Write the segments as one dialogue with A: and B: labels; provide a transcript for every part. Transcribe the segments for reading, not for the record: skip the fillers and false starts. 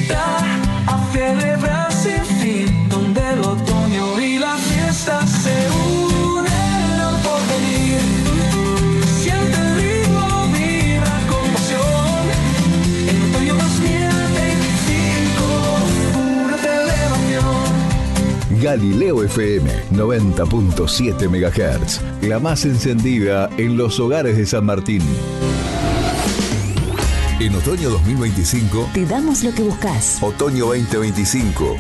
A: cita a celebrar sin fin, donde el otoño y la fiesta se unen por venir. Siente el ritmo, vibra con pasión. En otoño 2025, pura celebración.
B: Galileo FM 90.7 MHz, la más encendida en los hogares de San Martín. En otoño 2025
C: te damos lo que buscas.
B: Otoño 2025.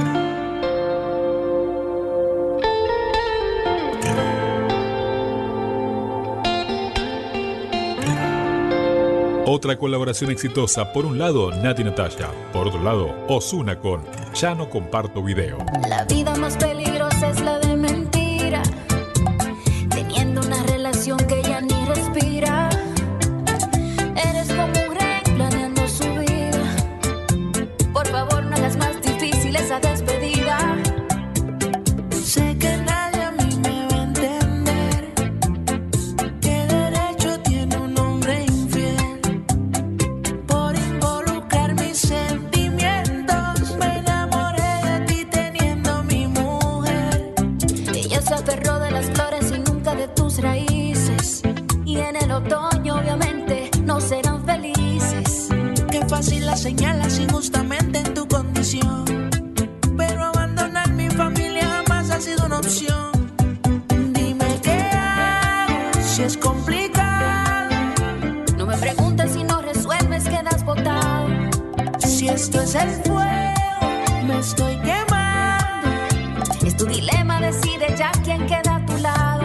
D: Otra colaboración exitosa, por un lado Nati Natasha, por otro lado Ozuna con Ya no comparto video.
E: La vida más peligrosa es la de mentira, teniendo una relación que ya ni respira. Eres como un rey planeando su vida, por favor no hagas más difícil esa despedida. Sé que nadie a mí me va a entender, qué derecho tiene un hombre infiel por involucrar mis sentimientos. Me enamoré de ti teniendo mi mujer. Ella se aferró de las flores y nunca de tus raíces, y en el otoño obviamente no serán felices. Qué fácil la señalas injustamente en tu condición, pero abandonar mi familia jamás ha sido una opción. Dime qué hago si es complicado. No me preguntes si no resuelves, quedas botado. Si esto es el fuego, me estoy quemando. Es tu dilema, decide ya quién queda a tu lado.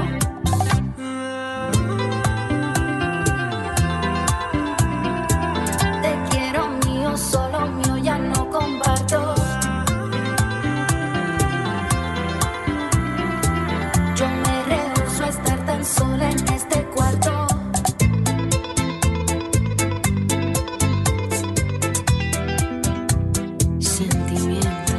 E: Te quiero mío, solo mío, ya no comparto. Yo me rehúso a estar tan sola en este cuarto. Sentimiento.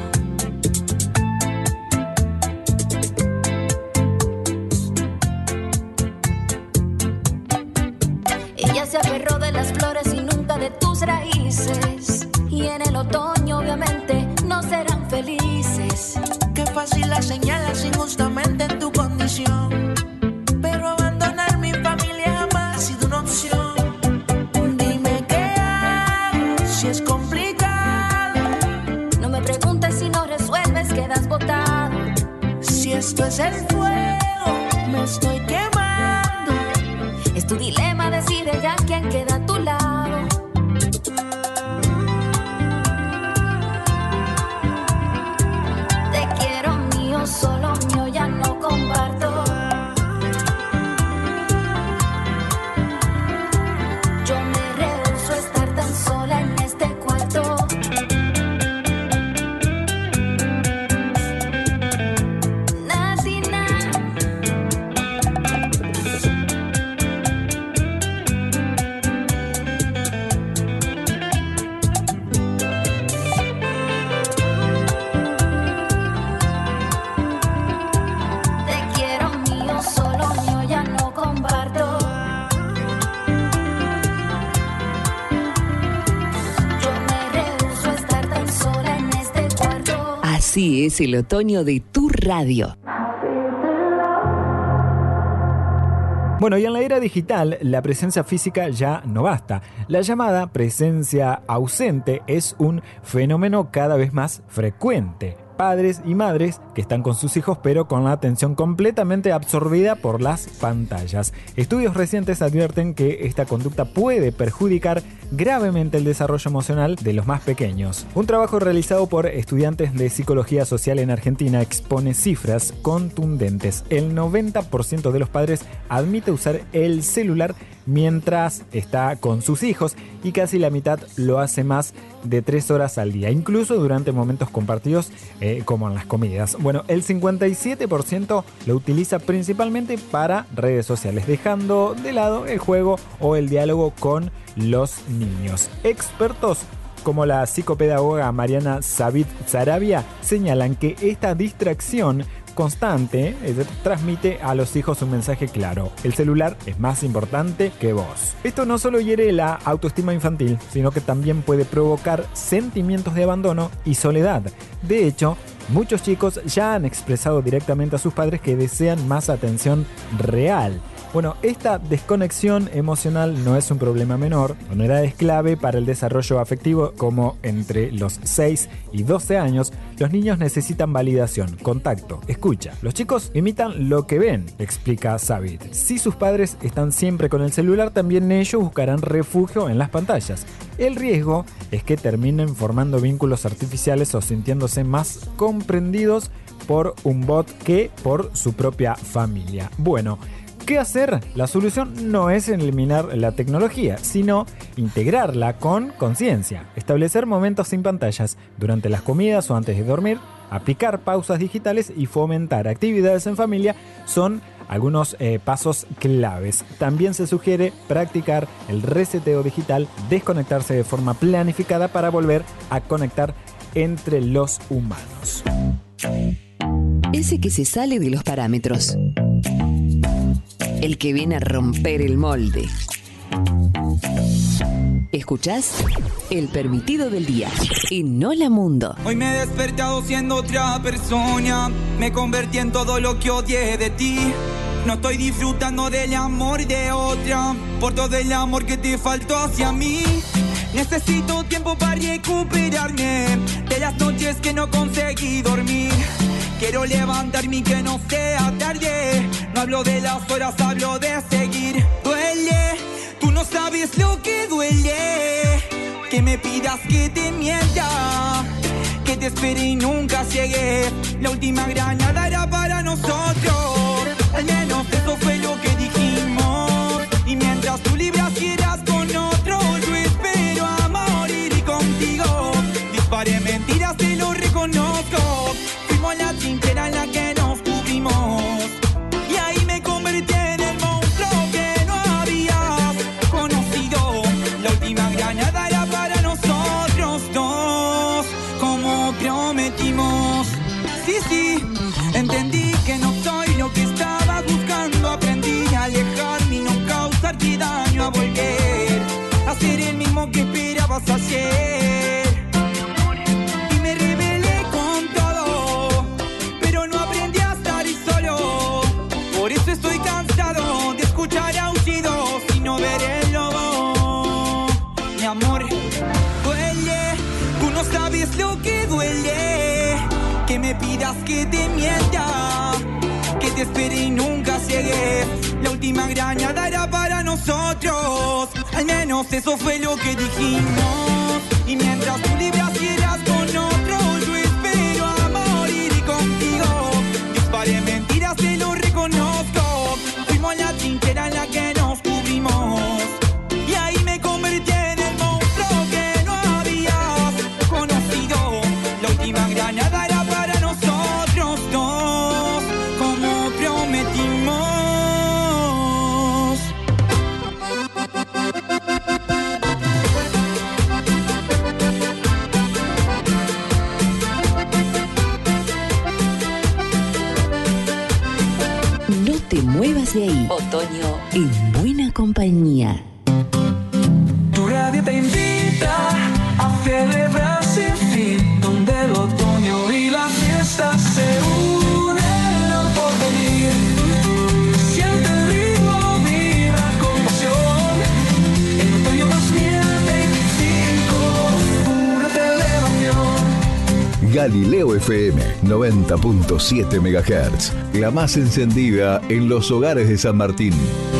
E: Ella se aferró de las flores y nunca de tus raíces, y en el otoño obviamente no serán felices. Qué fácil la señalas injustamente en tu condición, pero abandonar mi familia jamás ha sido una opción. Dime qué hago si es complicado. No me preguntes si no resuelves, quedas botado. Si esto es el fuego, me estoy quemando. Es tu dilema, decide ya quién queda a tu lado. Te quiero mío, solo mío, ya no comparto. Yo me rehúso a estar tan sola en este cuarto. Natina. Te quiero mío, solo mío, ya no comparto. Yo me rehúso a estar tan sola en este cuarto.
C: Así es el otoño de tu radio.
F: Bueno, y en la era digital, la presencia física ya no basta. La llamada presencia ausente es un fenómeno cada vez más frecuente. Padres y madres que están con sus hijos pero con la atención completamente absorbida por las pantallas. Estudios recientes advierten que esta conducta puede perjudicar gravemente el desarrollo emocional de los más pequeños. Un trabajo realizado por estudiantes de psicología social en Argentina expone cifras contundentes. El 90% de los padres admite usar el celular mientras está con sus hijos y casi la mitad lo hace más de 3 horas al día, incluso durante momentos compartidos como en las comidas. Bueno, el 57% lo utiliza principalmente para redes sociales, dejando de lado el juego o el diálogo con los niños. Expertos como la psicopedagoga Mariana Sabit Sarabia señalan que esta distracción constante transmite a los hijos un mensaje claro: el celular es más importante que vos. Esto no solo hiere la autoestima infantil, sino que también puede provocar sentimientos de abandono y soledad. De hecho, muchos chicos ya han expresado directamente a sus padres que desean más atención real. Bueno, esta desconexión emocional no es un problema menor. A una edad es clave para el desarrollo afectivo, como entre los 6 y 12 años, los niños necesitan validación, contacto, escucha. Los chicos imitan lo que ven, explica Savid. Si sus padres están siempre con el celular, también ellos buscarán refugio en las pantallas. El riesgo es que terminen formando vínculos artificiales o sintiéndose más comprendidos por un bot que por su propia familia. Bueno, ¿qué hacer? La solución no es eliminar la tecnología, sino integrarla con conciencia. Establecer momentos sin pantallas durante las comidas o antes de dormir, aplicar pausas digitales y fomentar actividades en familia son algunos pasos claves. También se sugiere practicar el reseteo digital, desconectarse de forma planificada para volver a conectar entre los humanos.
C: Ese que se sale de los parámetros. El que viene a romper el molde. ¿Escuchás? El permitido del día. En Hola Mundo.
A: Hoy me he despertado siendo otra persona. Me convertí en todo lo que odié de ti. No estoy disfrutando del amor de otra, por todo el amor que te faltó hacia mí. Necesito tiempo para recuperarme de las noches que no conseguí dormir. Quiero levantarme y que no sea tarde. No hablo de las horas, hablo de seguir. Duele, tú no sabes lo que duele. Que me pidas que te mienta, que te espere y nunca llegué. La última granada era para nosotros. Al menos eso fue lo que dijimos. Y mientras tú libras quieras con otro, yo espero a morir y contigo. Disparé mentiras, te lo reconozco. Fuimos la trinchera en la que nos cubrimos. Y ahí me convertí en el monstruo que no habías conocido. La última granada era para nosotros dos, como prometimos. Sí, entendí que no soy lo que estaba buscando. Aprendí a alejarme y no causarte daño, a volver a ser el mismo que esperabas ayer. Y me rebelé con todo, pero no aprendí a estar solo. Por eso estoy cansado de escuchar aullidos y no ver el lobo. Mi amor, duele, tú no sabes lo que duele. Que me pidas que te mienta, que te espere y nunca llegué. La última granada era para nosotros. Al menos eso fue lo que dijimos. Y mientras tú libras quieras con otro, yo espero a morir y contigo. Disparé mentiras, te lo reconozco. Fuimos la trinchera en la que nos cubrimos. Y ahí me convertí en el monstruo que no habías conocido. La última granada era para nosotros dos, como prometimos.
C: No te muevas de ahí. Otoño en buena compañía.
A: Tu radio te invita a celebrar sin fin, donde el otoño y la fiesta se unen al porvenir. Siente el ritmo, vibra con pasión. En otoño 2025, pura celebración.
B: Galileo FM 90.7 MHz, la más encendida en los hogares de San Martín.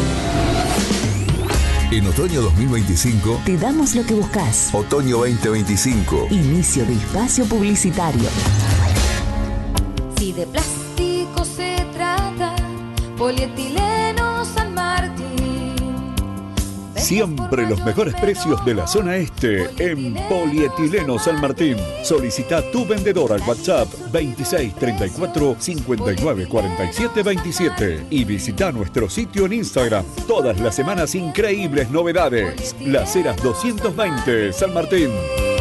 B: En otoño 2025,
C: Te damos lo que buscas.
B: otoño 2025.
C: Inicio de espacio publicitario.
E: Si de plástico se trata, polietileno San Martín.
G: Siempre los mejores precios de la zona este en Polietileno San Martín. Solicita tu vendedor al WhatsApp 26 34 59 47 27 y visita nuestro sitio en Instagram. Todas las semanas increíbles novedades. Las Heras 220 San Martín.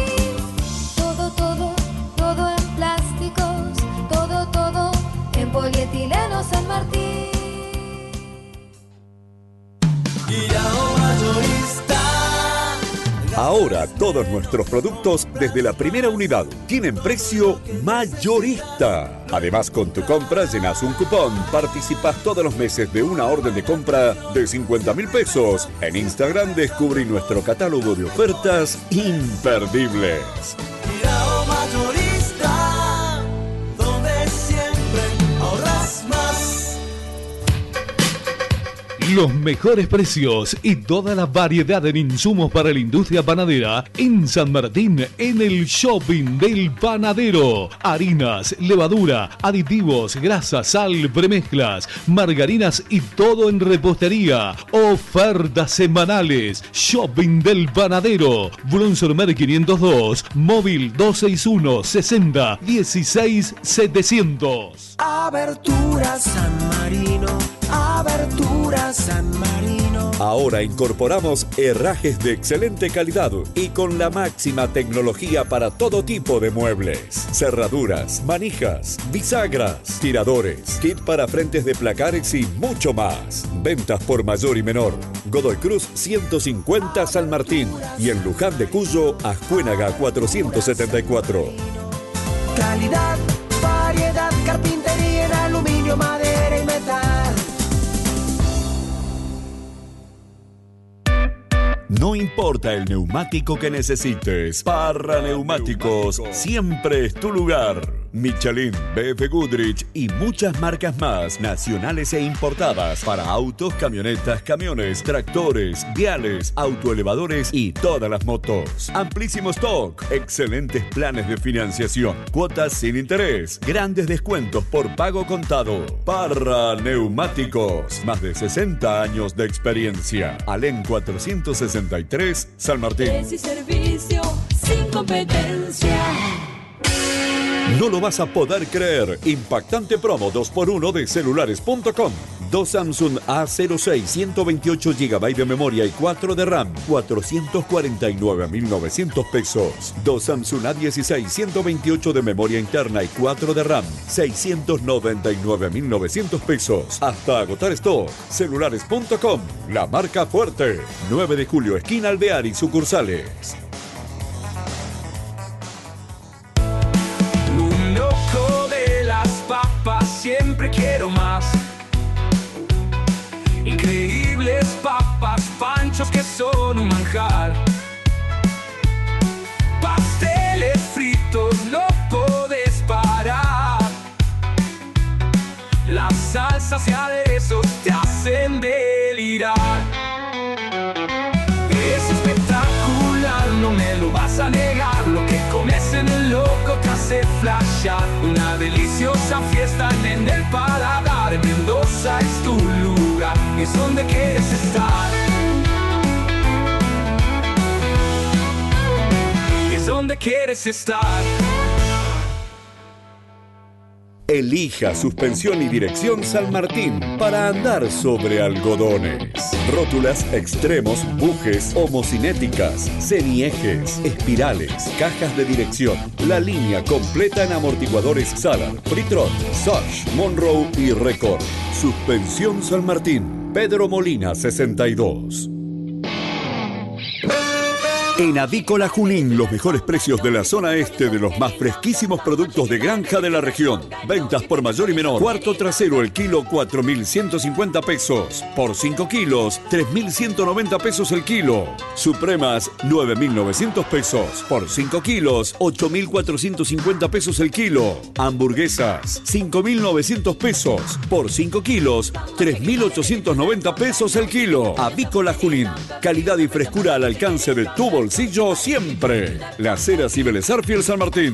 E: Todo en plásticos, todo en polietileno.
G: Ahora todos nuestros productos desde la primera unidad tienen precio mayorista. Además, con tu compra llenas un cupón, participas todos los meses de una orden de compra de 50.000 pesos. En Instagram descubrí nuestro catálogo de ofertas imperdibles.
A: Cuidado mayorista, donde siempre ahorras más.
H: Los mejores precios y toda la variedad en insumos para la industria panadera en San Martín, en el Shopping del Panadero. Harinas, levadura, aditivos, grasa, sal, premezclas, margarinas y todo en repostería. Ofertas semanales. Shopping del Panadero. Bronzormer 502, móvil 261 60 16 700.
A: Abertura San Marino, Abertura San Marino.
G: Ahora incorporamos herrajes de excelente calidad y con la máxima tecnología para todo tipo de muebles. Cerraduras, manijas, bisagras, tiradores, kit para frentes de placares y mucho más. Ventas por mayor y menor. Godoy Cruz 150 San Martín y en Luján de Cuyo, Ascuénaga 474.
A: Calidad, variedad, carpintería en aluminio, madera y metal.
G: No importa el neumático que necesites, Parra Neumáticos siempre es tu lugar. Michelin, BF Goodrich y muchas marcas más, nacionales e importadas, para autos, camionetas, camiones, tractores, viales, autoelevadores y todas las motos. Amplísimo stock, excelentes planes de financiación, cuotas sin interés, grandes descuentos por pago contado. Parra Neumáticos, más de 60 años de experiencia. Alén 463, San Martín.
E: Precio y servicio sin competencia.
G: No lo vas a poder creer. Impactante promo 2x1 de celulares.com. 2 Samsung A06, 128 GB de memoria y 4 de RAM, 449.900 pesos. 2 Samsung A16, 128 de memoria interna y 4 de RAM, 699.900 pesos. Hasta agotar stock. Celulares.com, la marca fuerte. 9 de julio, esquina Alvear y sucursales.
A: Siempre quiero más. Increíbles papas, panchos que son un manjar. Pasteles fritos, no podés parar. Las salsas y aderezos te hacen delirar. Es espectacular, no me lo vas a negar. Lo que comes en el loco te hace flashear. Una deliciosa fiesta en el paladar. En Mendoza es tu lugar, es donde quieres estar. Es donde quieres estar.
G: Elija suspensión y dirección San Martín para andar sobre algodones. Rótulas, extremos, bujes, homocinéticas, semiejes, espirales, cajas de dirección. La línea completa en amortiguadores Salar, Fritron, Soch, Monroe y Record. Suspensión San Martín. Pedro Molina 62. En Avícola Junín, los mejores precios de la zona este de los más fresquísimos productos de granja de la región. Ventas por mayor y menor. Cuarto trasero el kilo, 4.150 pesos. Por 5 kilos, 3.190 pesos el kilo. Supremas, 9.900 pesos. Por 5 kilos, 8.450 pesos el kilo. Hamburguesas, 5.900 pesos. Por 5 kilos, 3.890 pesos el kilo. Avícola Junín, calidad y frescura al alcance de tu bolsillo siempre. Las Heras y Vélez Sarsfield San Martín.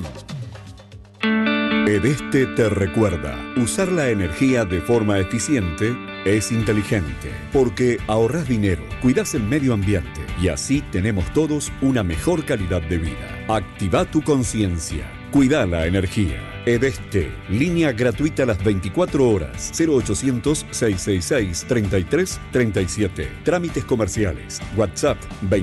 G: Edeste te recuerda, usar la energía de forma eficiente es inteligente, porque ahorrás dinero, cuidás el medio ambiente y así tenemos todos una mejor calidad de vida. Activa tu conciencia, cuida la energía. Edeste, línea gratuita las 24 horas, 0800-666-3337. Trámites comerciales, WhatsApp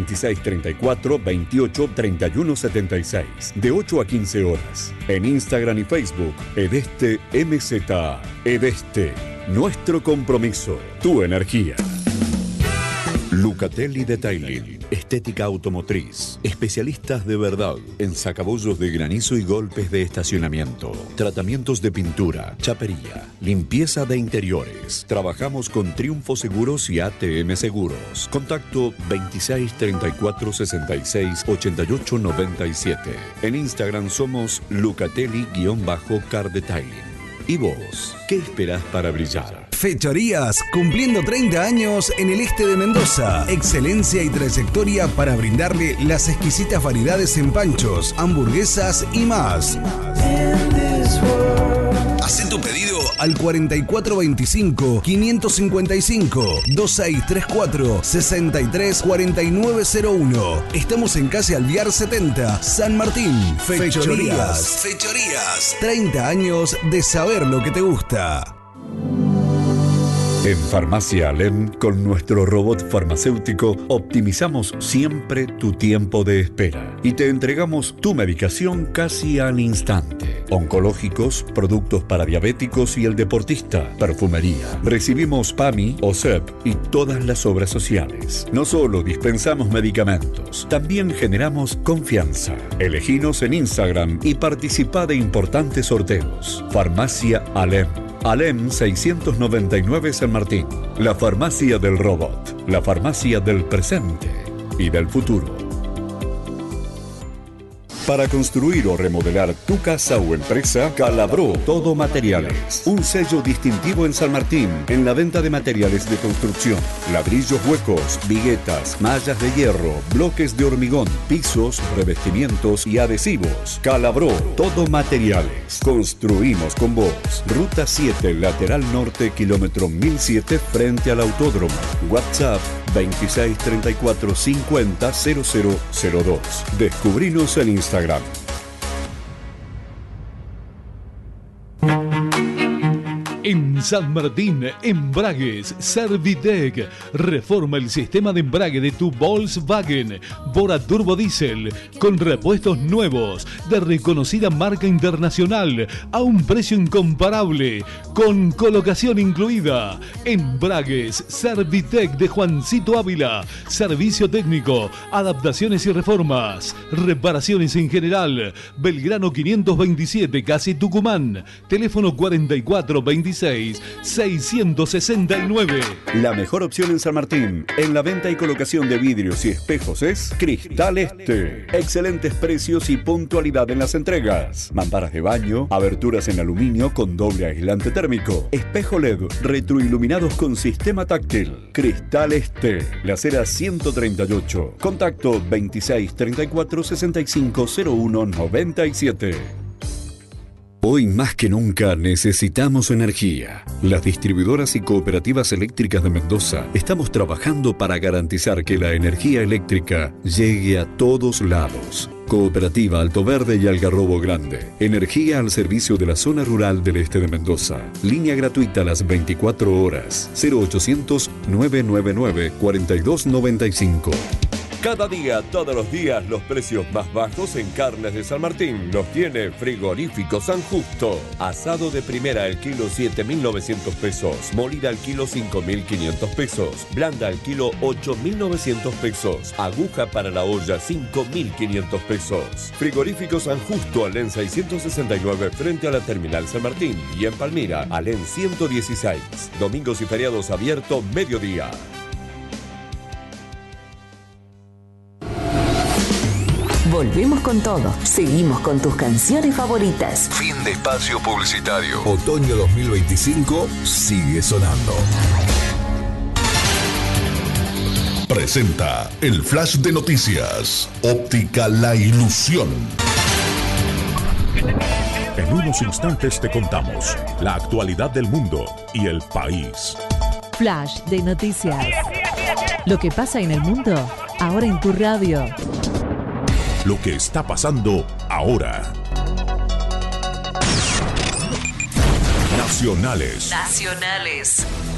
G: 2634-283176, de 8 a 15 horas. En Instagram y Facebook, Edeste MZA. Edeste, nuestro compromiso, tu energía. Lucatelli Detailing, Estética automotriz. Especialistas de verdad en sacabollos de granizo y golpes de estacionamiento. Tratamientos de pintura, chapería, limpieza de interiores. Trabajamos con Triunfo Seguros y ATM Seguros. Contacto 26 34 66 88 97. En Instagram somos Lucatelli-Car Detailing. ¿Y vos? ¿Qué esperás para brillar?
I: Fechorías, cumpliendo 30 años en el este de Mendoza. Excelencia y trayectoria para brindarle las exquisitas variedades en panchos, hamburguesas y más. Hacé tu pedido al 4425-555 2634-634901. Estamos en calle Alvear 70, San Martín. Fechorías. 30 años de saber lo que te gusta.
G: En Farmacia Alem, con nuestro robot farmacéutico, optimizamos siempre tu tiempo de espera y te entregamos tu medicación casi al instante. Oncológicos, productos para diabéticos y el deportista, perfumería. Recibimos PAMI, OSEP y todas las obras sociales. No solo dispensamos medicamentos, también generamos confianza. Eleginos en Instagram y participa de importantes sorteos. Farmacia Alem. Alem 699 San Martín. La farmacia del robot. La farmacia del presente y del futuro. Para construir o remodelar tu casa o empresa, Calabró Todo Materiales. Un sello distintivo en San Martín en la venta de materiales de construcción. Ladrillos huecos, viguetas, mallas de hierro, bloques de hormigón, pisos, revestimientos y adhesivos. Calabró Todo Materiales. Construimos con vos. Ruta 7, lateral norte, kilómetro 1007, frente al autódromo. WhatsApp 26 34 50 0002. Descubrinos en Instagram.
H: En San Martín, Embragues, Servitec. Reforma el sistema de embrague de tu Volkswagen Bora Turbo Diesel con repuestos nuevos de reconocida marca internacional a un precio incomparable, con colocación incluida. Embragues, Servitec de Juancito Ávila. Servicio técnico, adaptaciones y reformas. Reparaciones en general. Belgrano 527, casi Tucumán. Teléfono 4426 669.
G: La mejor opción en San Martín en la venta y colocación de vidrios y espejos es Cristal Este. Excelentes precios y puntualidad en las entregas. Mamparas de baño, aberturas en aluminio con doble aislante térmico, espejo LED retroiluminados con sistema táctil. Cristal Este, La Acera 138. Contacto 26 34 65 01 97. Hoy más que nunca necesitamos energía. Las distribuidoras y cooperativas eléctricas de Mendoza estamos trabajando para garantizar que la energía eléctrica llegue a todos lados. Cooperativa Alto Verde y Algarrobo Grande. Energía al servicio de la zona rural del este de Mendoza. Línea gratuita a las 24 horas. 0800 999 4295. Cada día, todos los días, los precios más bajos en carnes de San Martín los tiene Frigorífico San Justo. Asado de primera al kilo 7.900 pesos. Molida al kilo 5.500 pesos. Blanda al kilo 8.900 pesos. Aguja para la olla 5.500 pesos. Frigorífico San Justo, Alén 669 frente a la Terminal San Martín. Y en Palmira, Alén 116. Domingos y feriados abierto mediodía.
C: Volvemos con todo. Seguimos con tus canciones favoritas.
B: Fin de espacio publicitario. Otoño 2025 sigue sonando. Presenta el flash de noticias. Óptica La Ilusión.
J: En unos instantes te contamos la actualidad del mundo y el país.
K: Flash de noticias. Lo que pasa en el mundo, ahora en tu radio.
J: Lo que está pasando ahora. Nacionales.